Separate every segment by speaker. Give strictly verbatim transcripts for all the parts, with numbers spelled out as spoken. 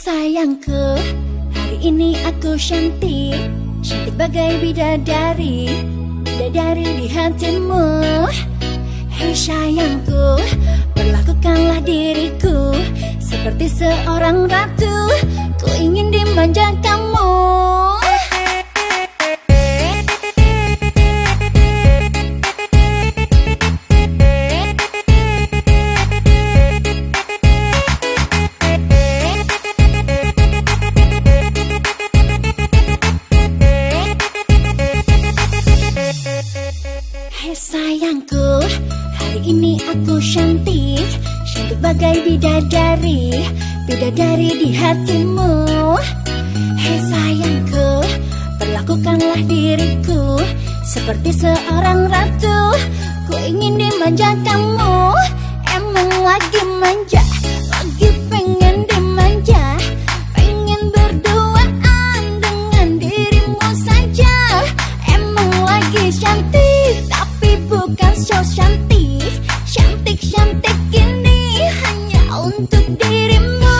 Speaker 1: sayangku, hari ini aku cantik, cantik bagai bidadari, bidadari di hatimu. Hei sayangku, perlakukanlah diriku seperti seorang ratu, ku ingin dimanja kamu. Hei sayangku, hari ini aku cantik, cantik bagai bidadari, bidadari di hatimu. Hei sayangku, perlakukanlah diriku seperti seorang ratu, ku ingin dimanja kamu. Emang lagi manja, lagi pengen dimanja, pengen berduaan dengan dirimu saja. Emang lagi cantik, tapi bukan so cantik, cantik-cantik ini hanya untuk dirimu.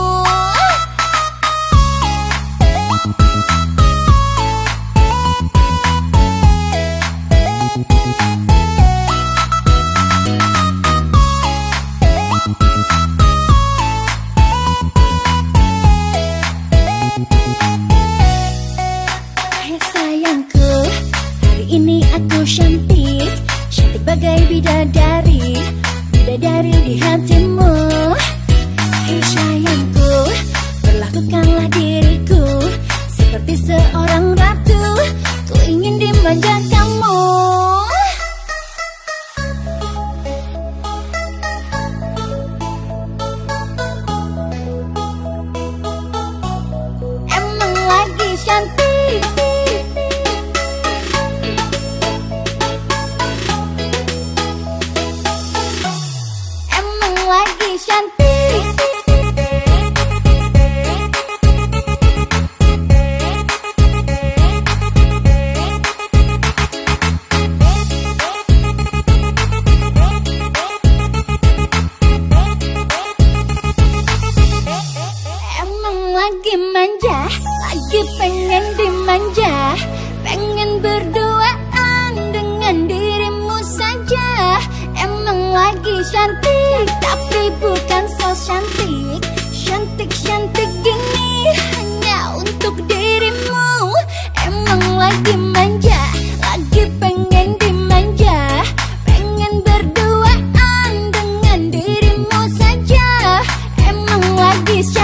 Speaker 1: Hei sayangku, hari ini aku cantik, cantik bagai bidadari, bidadari di hatimu. Hei sayangku, perlakukanlah diriku seperti seorang ratu, ku ingin dimanja kamu. Emang lagi cantik, emang lagi cantik. Emang lagi manja, lagi pengen dimanja, pengen berduaan dengan dirimu saja. Emang lagi cantik, tapi bukan so cantik, cantik-cantik gini hanya untuk dirimu. Emang lagi manja, lagi pengen dimanja, pengen berduaan dengan dirimu saja. Emang lagi